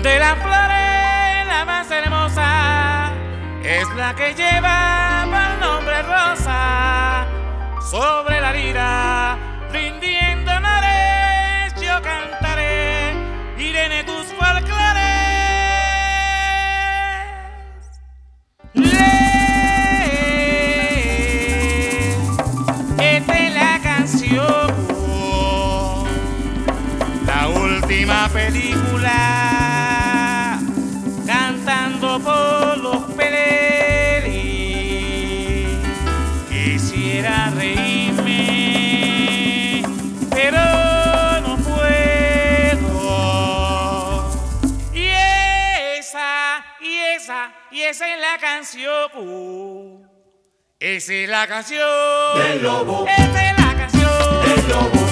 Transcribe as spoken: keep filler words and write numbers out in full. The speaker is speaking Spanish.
De las flores la más hermosa es la que lleva por nombre rosa. Sobre la lira rindiendo honores yo cantaré, iré en tus folclores. Esta es la canción, la última película, cantando por los peleles. Quisiera reírme, pero no puedo. Y esa, y esa, y esa es la canción. Esa es la canción del lobo. Esa es la canción del lobo.